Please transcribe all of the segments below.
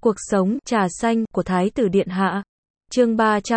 Cuộc sống trà xanh của Thái tử Điện Hạ. Chương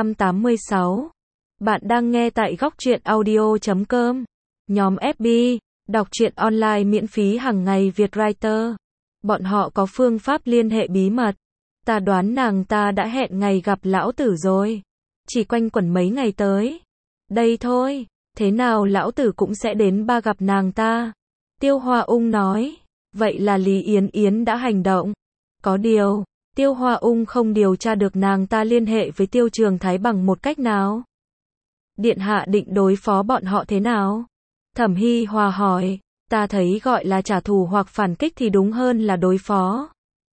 386. Bạn đang nghe tại góc truyện audio.com. Nhóm FB, đọc truyện online miễn phí hàng ngày Vietwriter. Bọn họ có phương pháp liên hệ bí mật. Ta đoán nàng ta đã hẹn ngày gặp lão tử rồi. Chỉ quanh quẩn mấy ngày tới. Đây thôi, thế nào lão tử cũng sẽ đến ba gặp nàng ta. Tiêu Hoa Ung nói. Vậy là Lý Yến Yến đã hành động. Có điều, Tiêu Hoa Ung không điều tra được nàng ta liên hệ với Tiêu Trường Thái bằng một cách nào. Điện hạ định đối phó bọn họ thế nào? Thẩm Hy Hòa hỏi. Ta thấy gọi là trả thù hoặc phản kích thì đúng hơn là đối phó.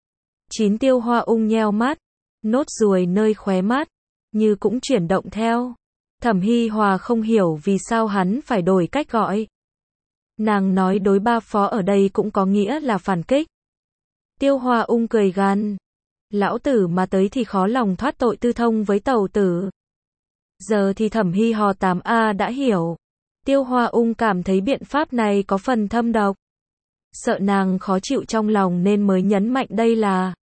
Tiêu Hoa Ung nheo mắt, nốt ruồi nơi khóe mắt, như cũng chuyển động theo. Thẩm Hy Hòa không hiểu vì sao hắn phải đổi cách gọi. Nàng nói đối ba phó ở đây cũng có nghĩa là phản kích. Tiêu Hoa Ung cười gằn. Lão tử mà tới thì khó lòng thoát tội tư thông với tẩu tử. Giờ thì Thẩm Hy Hòa 8A đã hiểu. Tiêu Hoa Ung cảm thấy biện pháp này có phần thâm độc. Sợ nàng khó chịu trong lòng nên mới nhấn mạnh đây là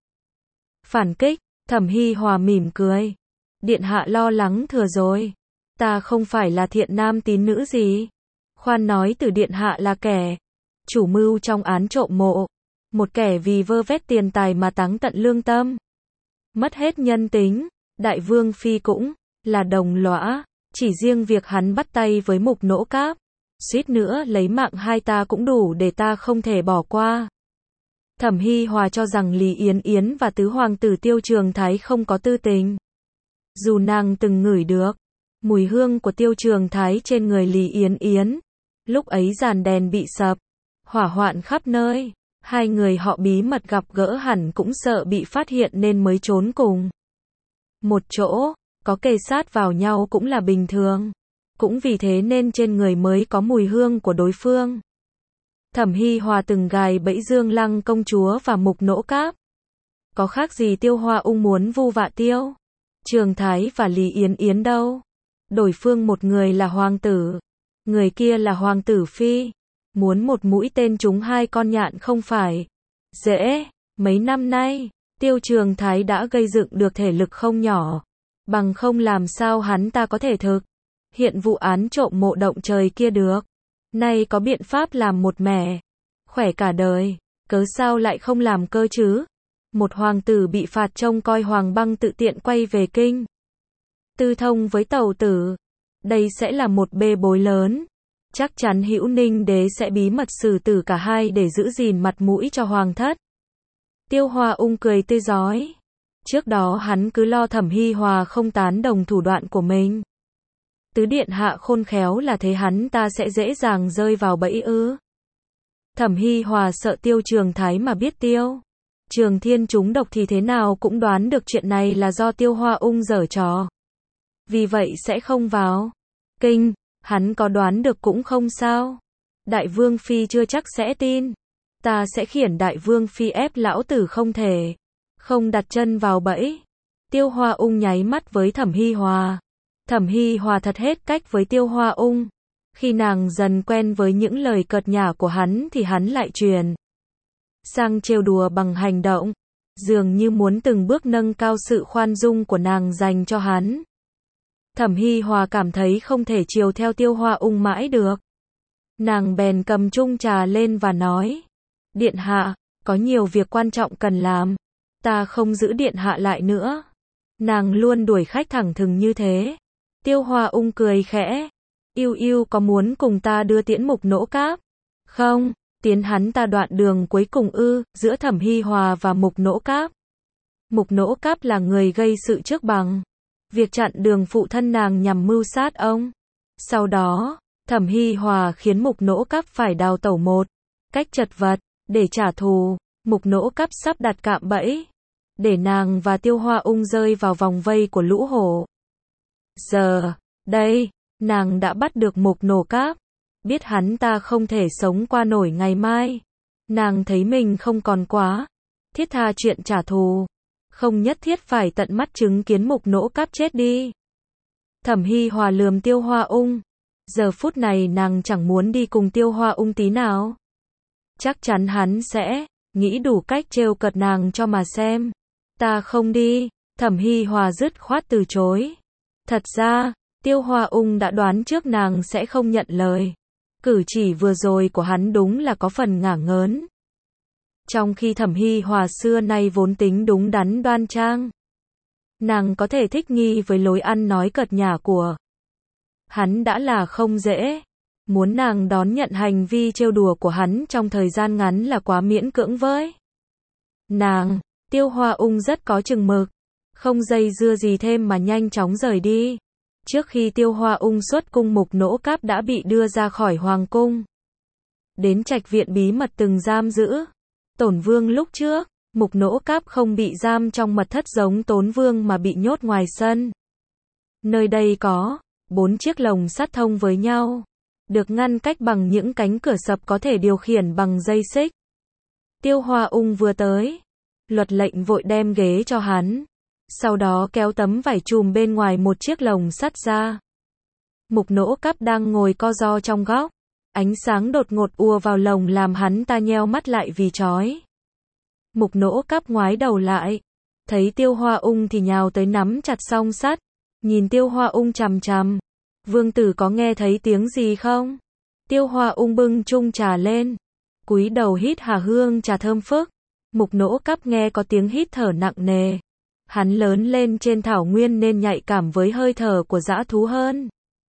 phản kích. Thẩm Hy Hòa mỉm cười. Điện hạ lo lắng thừa rồi. Ta không phải là thiện nam tín nữ gì. Khoan nói từ điện hạ là kẻ chủ mưu trong án trộm mộ. Một kẻ vì vơ vét tiền tài mà táng tận lương tâm. Mất hết nhân tính. Đại vương phi cũng là đồng lõa. Chỉ riêng việc hắn bắt tay với Mục Nỗ Cáp, suýt nữa lấy mạng hai ta cũng đủ để ta không thể bỏ qua. Thẩm Hy Hòa cho rằng Lý Yến Yến và tứ hoàng tử Tiêu Trường Thái không có tư tình. Dù nàng từng ngửi được mùi hương của Tiêu Trường Thái trên người Lý Yến Yến, lúc ấy giàn đèn bị sập, hỏa hoạn khắp nơi, hai người họ bí mật gặp gỡ hẳn cũng sợ bị phát hiện nên mới trốn cùng một chỗ. Có kề sát vào nhau cũng là bình thường. Cũng vì thế nên trên người mới có mùi hương của đối phương. Thẩm Hy Hòa từng gài bẫy Dương Lăng công chúa và Mục Nỗ Cáp. Có khác gì Tiêu Hoa Ung muốn vu vạ Tiêu Trường Thái và Lý Yến Yến đâu. Đối phương một người là hoàng tử, người kia là hoàng tử phi. Muốn một mũi tên trúng hai con nhạn không phải dễ. Mấy năm nay, Tiêu Trường Thái đã gây dựng được thể lực không nhỏ. Bằng không làm sao hắn ta có thể thực hiện vụ án trộm mộ động trời kia được. Nay có biện pháp làm một mẻ khỏe cả đời, cớ sao lại không làm cơ chứ? Một hoàng tử bị phạt trông coi Hoàng Băng tự tiện quay về kinh tư thông với tẩu tử. Đây sẽ là một bê bối lớn. Chắc chắn Hữu Ninh đế sẽ bí mật xử tử cả hai để giữ gìn mặt mũi cho hoàng thất. Tiêu Hoa Ung cười tươi rói. Trước đó hắn cứ lo Thẩm Hy Hòa không tán đồng thủ đoạn của mình. Tứ điện hạ khôn khéo là thế hắn ta sẽ dễ dàng rơi vào bẫy ư? Thẩm Hy Hòa sợ Tiêu Trường Thái mà biết Tiêu Trường Thiên trúng độc thì thế nào cũng đoán được chuyện này là do Tiêu Hoa Ung giở trò. Vì vậy sẽ không vào kinh. Hắn có đoán được cũng không sao. Đại vương phi chưa chắc sẽ tin. Ta sẽ khiển đại vương phi ép lão tử không đặt chân vào bẫy. Tiêu Hoa Ung nháy mắt với Thẩm Hy Hòa. Thẩm Hy Hòa thật hết cách với Tiêu Hoa Ung. Khi nàng dần quen với những lời cợt nhả của hắn thì hắn lại chuyển sang trêu đùa bằng hành động, dường như muốn từng bước nâng cao sự khoan dung của nàng dành cho hắn. Thẩm Hy Hòa cảm thấy không thể chiều theo Tiêu Hoa Ung mãi được. Nàng bèn cầm chung trà lên và nói: Điện hạ, có nhiều việc quan trọng cần làm. Ta không giữ điện hạ lại nữa. Nàng luôn đuổi khách thẳng thừng như thế. Tiêu Hoa Ung cười khẽ. Yêu yêu có muốn cùng ta đưa tiễn Mục Nỗ Cáp? Không, tiến hắn ta đoạn đường cuối cùng ư? Giữa Thẩm Hy Hòa và Mục Nỗ Cáp. Mục Nỗ Cáp là người gây sự trước bằng việc chặn đường phụ thân nàng nhằm mưu sát ông. Sau đó, Thẩm Hy Hòa khiến Mục Nỗ Cáp phải đào tẩu một cách chật vật để trả thù. Mục Nỗ Cáp sắp đặt cạm bẫy để nàng và Tiêu Hoa Ung rơi vào vòng vây của lũ hổ. Giờ đây, nàng đã bắt được Mục Nỗ Cáp. Biết hắn ta không thể sống qua nổi ngày mai. Nàng thấy mình không còn quá thiết tha chuyện trả thù. Không nhất thiết phải tận mắt chứng kiến Mục Nỗ Cáp chết đi. Thẩm Hy Hòa lườm Tiêu Hoa Ung. Giờ phút này nàng chẳng muốn đi cùng Tiêu Hoa Ung tí nào. Chắc chắn hắn sẽ nghĩ đủ cách trêu cợt nàng cho mà xem. Ta không đi. Thẩm Hi Hòa dứt khoát từ chối. Thật ra, Tiêu Hoa Ung đã đoán trước nàng sẽ không nhận lời. Cử chỉ vừa rồi của hắn đúng là có phần ngả ngớn. Trong khi Thẩm Hi Hòa xưa nay vốn tính đúng đắn đoan trang, nàng có thể thích nghi với lối ăn nói cợt nhả của hắn đã là không dễ. Muốn nàng đón nhận hành vi trêu đùa của hắn trong thời gian ngắn là quá miễn cưỡng với nàng. Tiêu Hoa Ung rất có chừng mực, không dây dưa gì thêm mà nhanh chóng rời đi. Trước khi Tiêu Hoa Ung xuất cung, Mục Nỗ Cáp đã bị đưa ra khỏi hoàng cung, đến trạch viện bí mật từng giam giữ Tổn Vương. Lúc trước, Mục Nỗ Cáp không bị giam trong mật thất giống Tốn Vương mà bị nhốt ngoài sân. Nơi đây có 4 chiếc lồng sắt thông với nhau, được ngăn cách bằng những cánh cửa sập có thể điều khiển bằng dây xích. Tiêu Hoa Ung vừa tới, Luật Lệnh vội đem ghế cho hắn, sau đó kéo tấm vải trùm bên ngoài một chiếc lồng sắt ra. Mục Nỗ Cáp đang ngồi co ro trong góc, ánh sáng đột ngột ùa vào lồng làm hắn ta nheo mắt lại vì chói. Mục Nỗ Cáp ngoái đầu lại, thấy Tiêu Hoa Ung thì nhào tới nắm chặt song sắt, nhìn Tiêu Hoa Ung chằm chằm. Vương tử có nghe thấy tiếng gì không? Tiêu Hoa Ung bưng chung trà lên, cúi đầu hít hà hương trà thơm phức. Mục Nỗ Cáp nghe có tiếng hít thở nặng nề. Hắn lớn lên trên thảo nguyên nên nhạy cảm với hơi thở của dã thú hơn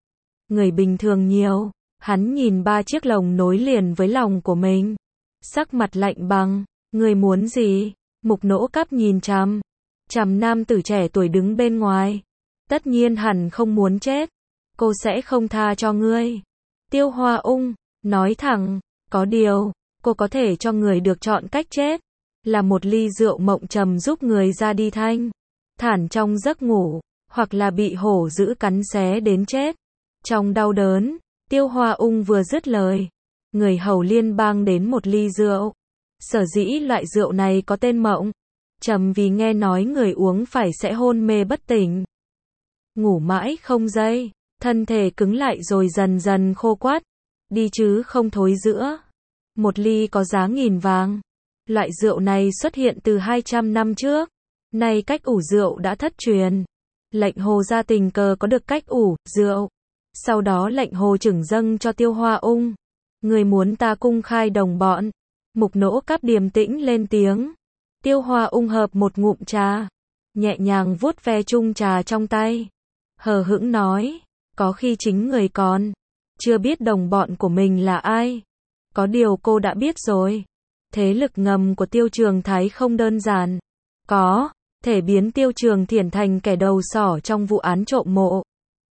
người bình thường nhiều. Hắn nhìn 3 chiếc lồng nối liền với lòng của mình, sắc mặt lạnh băng. Người muốn gì? Mục Nỗ Cáp nhìn chằm chằm nam tử trẻ tuổi đứng bên ngoài. Tất nhiên hẳn không muốn chết. Cô sẽ không tha cho ngươi. Tiêu Hoa Ung nói thẳng, có điều, cô có thể cho người được chọn cách chết, là một ly rượu mộng trầm giúp người ra đi thanh thản trong giấc ngủ, hoặc là bị hổ dữ cắn xé đến chết trong đau đớn. Tiêu Hoa Ung vừa dứt lời, người hầu liên bang đến một ly rượu. Sở dĩ loại rượu này có tên mộng trầm vì nghe nói người uống phải sẽ hôn mê bất tỉnh, ngủ mãi không dây, thân thể cứng lại rồi dần dần khô quắt, đi chứ không thối giữa. Một ly có giá 1000 vàng. Loại rượu này xuất hiện từ 200 năm trước. Nay cách ủ rượu đã thất truyền. Lệnh Hồ ra tình cờ có được cách ủ rượu. Sau đó lệnh Hồ trừng dâng cho Tiêu Hoa Ung. Người muốn ta cung khai đồng bọn? Mục Nỗ Cáp điềm tĩnh lên tiếng. Tiêu Hoa Ung hợp một ngụm trà, nhẹ nhàng vuốt ve chung trà trong tay, hờ hững nói, có khi chính người còn chưa biết đồng bọn của mình là ai. Có điều cô đã biết rồi. Thế lực ngầm của Tiêu Trường Thái không đơn giản, có thể biến Tiêu Trường Thiển thành kẻ đầu sỏ trong vụ án trộm mộ.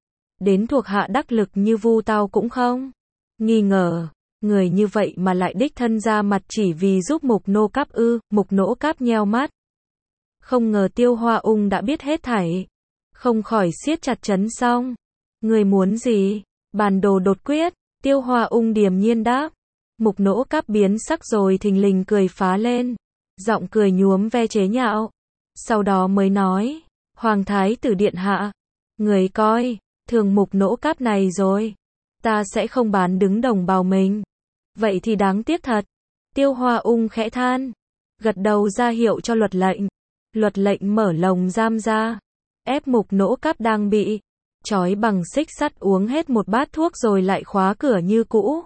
Đến thuộc hạ đắc lực như Vu Tao cũng không nghi ngờ. Người như vậy mà lại đích thân ra mặt chỉ vì giúp Mục Nỗ Cáp ư? Mục Nỗ Cáp nheo mắt, không ngờ Tiêu Hoa Ung đã biết hết thảy, không khỏi siết chặt trấn song. Người muốn gì? Bản đồ đột quyết. Tiêu Hoa Ung điềm nhiên đáp. Mục Nỗ Cáp biến sắc rồi thình lình cười phá lên, giọng cười nhuốm ve chế nhạo. Sau đó mới nói, Hoàng Thái tử điện hạ, người coi thường Mục Nỗ Cáp này rồi. Ta sẽ không bán đứng đồng bào mình. Vậy thì đáng tiếc thật. Tiêu Hoa Ung khẽ than, gật đầu ra hiệu cho Luật Lệnh. Luật Lệnh mở lồng giam ra, ép Mục Nỗ Cáp đang bị trói bằng xích sắt uống hết một bát thuốc rồi lại khóa cửa như cũ.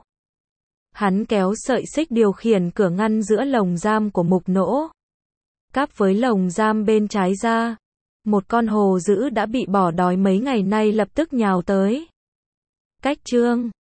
Hắn kéo sợi xích điều khiển cửa ngăn giữa lồng giam của Mục Nỗ Cáp với lồng giam bên trái ra. Một con hồ dữ đã bị bỏ đói mấy ngày nay lập tức nhào tới. Cách chương